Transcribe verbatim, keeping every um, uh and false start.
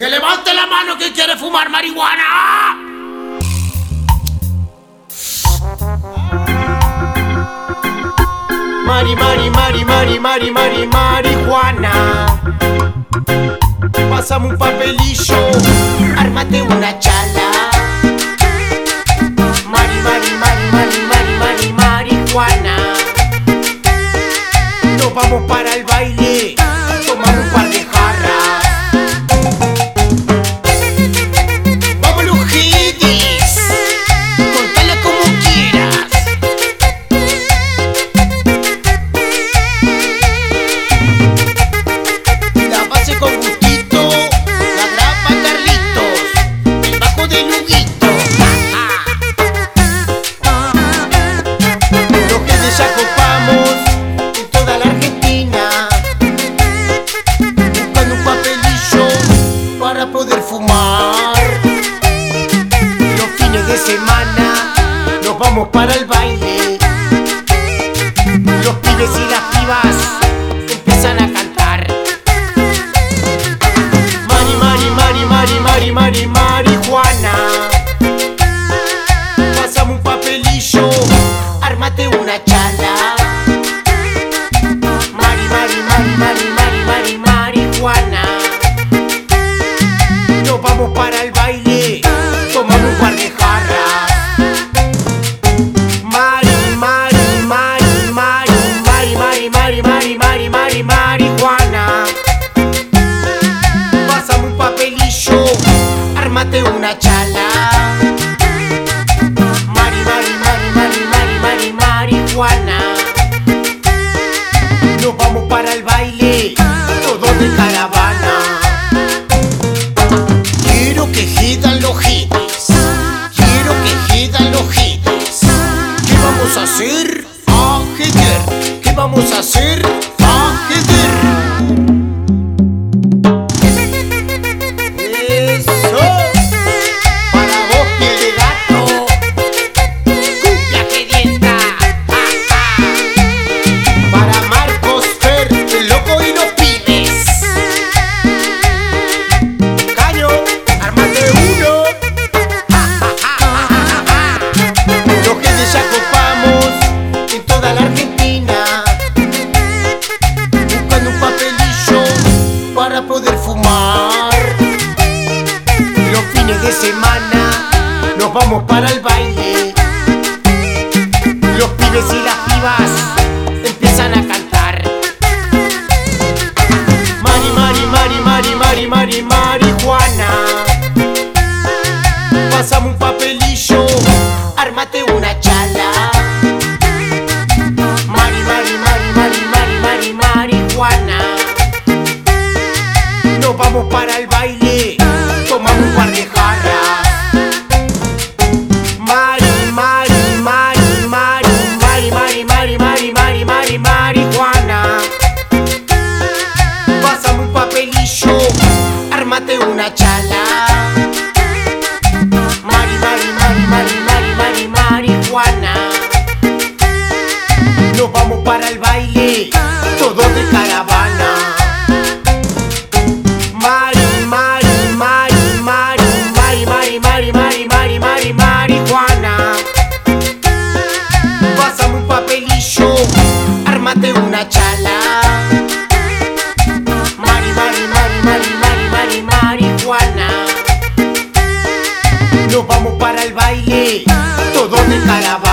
Que levante la mano que quiere fumar marihuana. Mari, mari, mari, mari, mari, mari, marihuana. Pásame un papelillo, ármate una chala. Mari, mari, mari, mari, mari, mari, marihuana. Nos vamos para el baile, tomamos un par de jarras. Poder fumar. Los fines de semana nos vamos para el baile. Los pibes y las pibas empiezan a cantar. Mari, mari, mari, mari, mari, mari, marihuana. Pásame un papelillo, ármate una chala. Mari, mari, mari, mari, mari, mari, marihuana. Nos vamos para el baile, tomamos un par de jarras. Mari, mari, mari, mari, mari, mari, mari, mari, mari, mari, marihuana. Pásame un papelillo, ármate una chala. Mari, mari, mari, mari, mari, mari, marihuana. Nos vamos para el baile, todos de caravana. Que giran los hits, quiero que giran los hits. ¿Qué vamos a hacer? A girar. ¿Qué vamos a hacer? A girar. Eso. Para vos, piel de gato. Cumbia que dienta. Para Marcos Fer, el loco y los pibes. Caño. Ya copamos en toda la Argentina, buscando un papelillo para poder fumar. Los fines de semana nos vamos para el baile. Los pibes y las pibas empiezan a cantar. Mari, mari, mari, mari, mari, mari, marihuana. Pásame un papelillo, ármate una chala. Mari, mari, mari, mari, mari, mari, marihuana. Nos vamos para el baile, tomamos un par de jarras. Mari, mari, mari, mari, mari, mari, mari, mari, mari, mari, marihuana. Pásame un papelillo, ármate una chala. Mari, mari, mari, mari, mari, mari, marihuana. Nos vamos para el baile, todos de caravana. Mari, mari, mari, mari, mari, mari, mari, mari, mari, mari, marihuana. Pásame un papelillo, ármate una chala. Mari, mari, mari, mari, mari, mari, marihuana. Nos vamos para el baile, todos de caravana.